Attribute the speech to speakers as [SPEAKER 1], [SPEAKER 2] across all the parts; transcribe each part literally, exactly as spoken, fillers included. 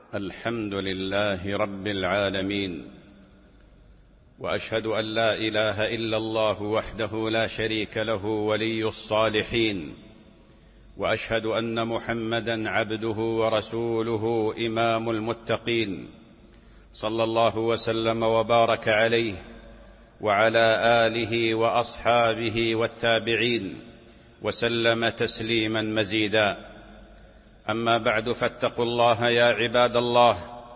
[SPEAKER 1] الحمد لله رب العالمين، وأشهد أن لا إله إلا الله وحده لا شريك له ولي الصالحين، وأشهد أن محمدًا عبده ورسوله إمام المتقين، صلى الله وسلم وبارك عليه وعلى آله وأصحابه والتابعين وسلم تسليمًا مزيدًا. أما بعد، فاتقوا الله يا عباد الله،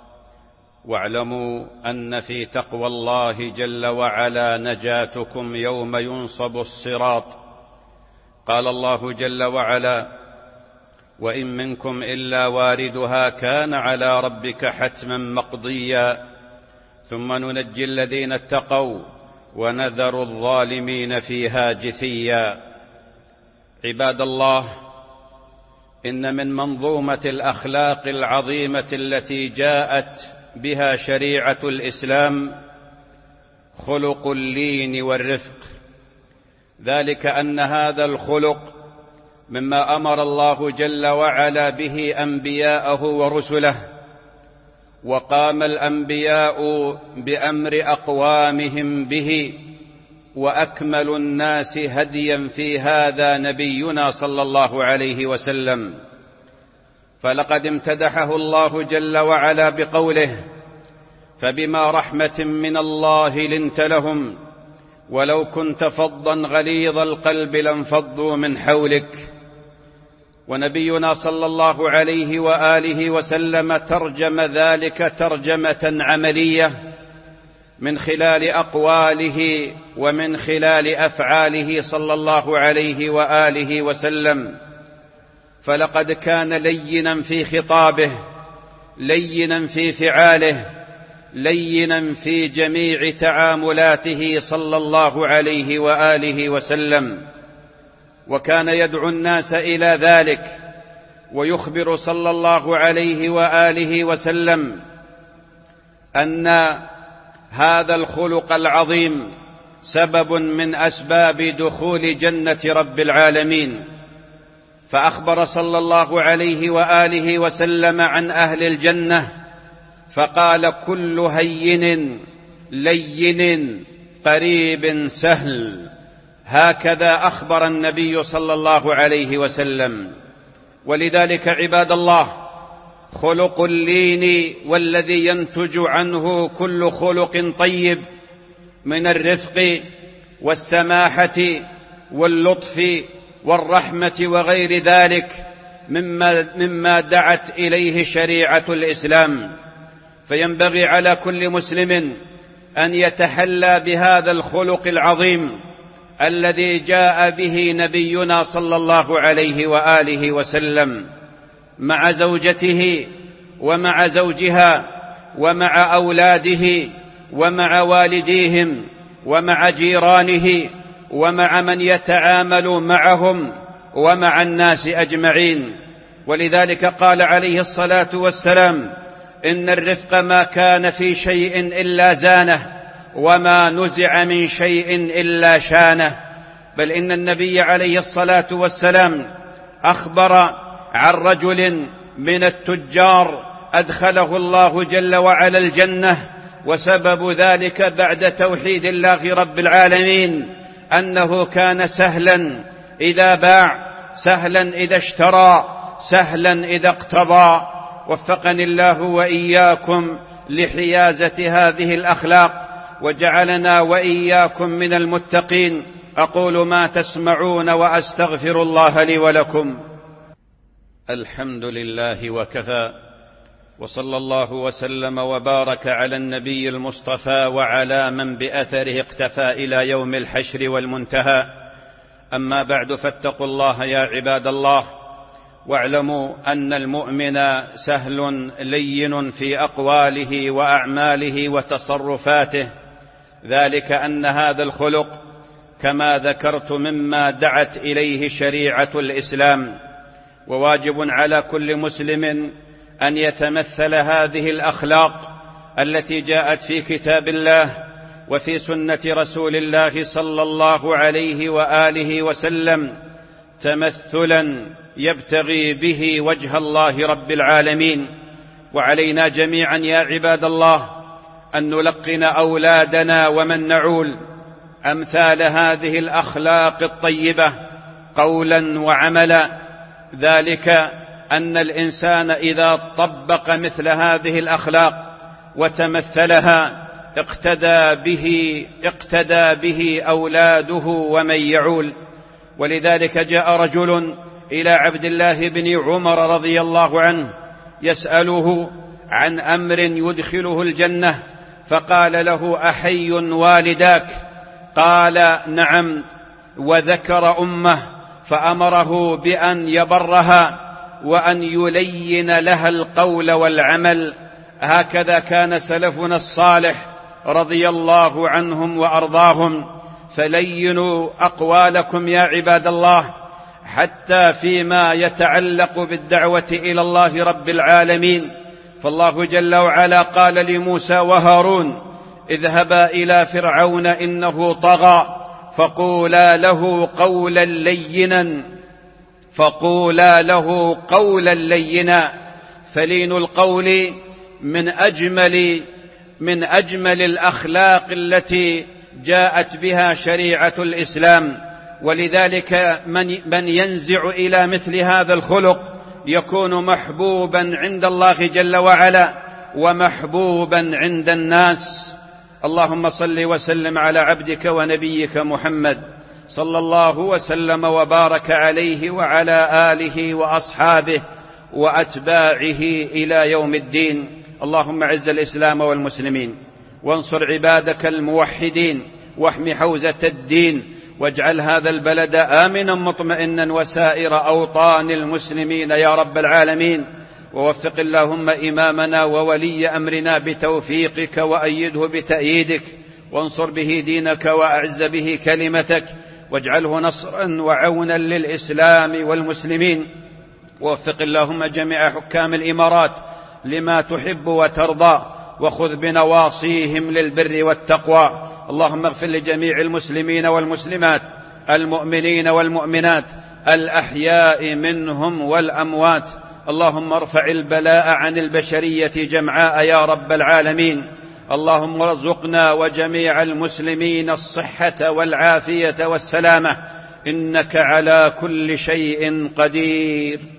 [SPEAKER 1] واعلموا أن في تقوى الله جل وعلا نجاتكم يوم ينصب الصراط. قال الله جل وعلا: وإن منكم إلا واردها كان على ربك حتما مقضيا ثم ننجي الذين اتقوا ونذر الظالمين فيها جثيا. عباد الله، إن من منظومة الأخلاق العظيمة التي جاءت بها شريعة الإسلام خلق اللين والرفق، ذلك أن هذا الخلق مما أمر الله جل وعلا به أنبياءه ورسله، وقام الأنبياء بأمر أقوامهم به، وأكمل الناس هديا في هذا نبينا صلى الله عليه وسلم. فلقد امتدحه الله جل وعلا بقوله: فبما رحمة من الله لنت لهم ولو كنت فظا غليظ القلب لانفضوا من حولك. ونبينا صلى الله عليه وآله وسلم ترجم ذلك ترجمة عملية من خلال أقواله ومن خلال أفعاله صلى الله عليه وآله وسلم. فلقد كان لينا في خطابه، لينا في فعاله، لينا في جميع تعاملاته صلى الله عليه وآله وسلم، وكان يدعو الناس إلى ذلك، ويخبر صلى الله عليه وآله وسلم أن هذا الخلق العظيم سبب من أسباب دخول جنة رب العالمين. فأخبر صلى الله عليه وآله وسلم عن أهل الجنة فقال: كل هين لين قريب سهل. هكذا أخبر النبي صلى الله عليه وسلم. ولذلك عباد الله، خلق اللين والذي ينتج عنه كل خلق طيب من الرفق والسماحة واللطف والرحمة وغير ذلك مما, مما دعت إليه شريعة الإسلام. فينبغي على كل مسلم أن يتحلى بهذا الخلق العظيم الذي جاء به نبينا صلى الله عليه وآله وسلم مع زوجته ومع زوجها ومع أولاده ومع والديهم ومع جيرانه ومع من يتعامل معهم ومع الناس أجمعين. ولذلك قال عليه الصلاة والسلام: إن الرفق ما كان في شيء إلا زانه، وما نزع من شيء إلا شانه. بل إن النبي عليه الصلاة والسلام أخبر عن رجل من التجار أدخله الله جل وعلا الجنة، وسبب ذلك بعد توحيد الله رب العالمين أنه كان سهلا إذا باع، سهلا إذا اشترى، سهلا إذا اقتضى. وفقني الله وإياكم لحيازة هذه الأخلاق، وجعلنا وإياكم من المتقين. أقول ما تسمعون وأستغفر الله لي ولكم. الحمد لله وكفى، وصلى الله وسلم وبارك على النبي المصطفى وعلى من بأثره اقتفى إلى يوم الحشر والمنتهى. أما بعد، فاتقوا الله يا عباد الله، واعلموا أن المؤمن سهل لين في أقواله وأعماله وتصرفاته، ذلك أن هذا الخلق كما ذكرت مما دعت إليه شريعة الإسلام، وواجب على كل مسلم أن يتمثل هذه الأخلاق التي جاءت في كتاب الله وفي سنة رسول الله صلى الله عليه وآله وسلم تمثلا يبتغي به وجه الله رب العالمين. وعلينا جميعا يا عباد الله أن نلقن أولادنا ومن نعول أمثال هذه الأخلاق الطيبة قولا وعملا، ذلك أن الإنسان إذا طبق مثل هذه الأخلاق وتمثلها اقتدى به, اقتدى به أولاده ومن يعول. ولذلك جاء رجل إلى عبد الله بن عمر رضي الله عنه يسأله عن أمر يدخله الجنة، فقال له: أحي والداك؟ قال: نعم. وذكر أمه فأمره بأن يبرها وأن يلين لها القول والعمل. هكذا كان سلفنا الصالح رضي الله عنهم وأرضاهم. فلينوا أقوالكم يا عباد الله، حتى فيما يتعلق بالدعوة إلى الله رب العالمين. فالله جل وعلا قال لموسى وهارون: اذهبا إلى فرعون إنه طغى فقولا له قولا لينا فقولا له قولا لينا. فلين القول من أجمل من أجمل الأخلاق التي جاءت بها شريعة الإسلام. ولذلك من, من ينزع إلى مثل هذا الخلق يكون محبوبا عند الله جل وعلا ومحبوبا عند الناس. اللهم صل وسلم على عبدك ونبيك محمد صلى الله وسلم وبارك عليه وعلى آله وأصحابه وأتباعه إلى يوم الدين. اللهم أعز الإسلام والمسلمين، وانصر عبادك الموحدين، واحم حوزة الدين، واجعل هذا البلد آمنا مطمئنا وسائر أوطان المسلمين يا رب العالمين. ووفق اللهم إمامنا وولي أمرنا بتوفيقك، وأيده بتأييدك، وانصر به دينك وأعز به كلمتك، واجعله نصرا وعونا للإسلام والمسلمين. ووفق اللهم جميع حكام الإمارات لما تحب وترضى، وخذ بنواصيهم للبر والتقوى. اللهم اغفر لجميع المسلمين والمسلمات، المؤمنين والمؤمنات، الأحياء منهم والأموات. اللهم ارفع البلاء عن البشرية جمعاء يا رب العالمين. اللهم ارزقنا وجميع المسلمين الصحة والعافية والسلامة، إنك على كل شيء قدير.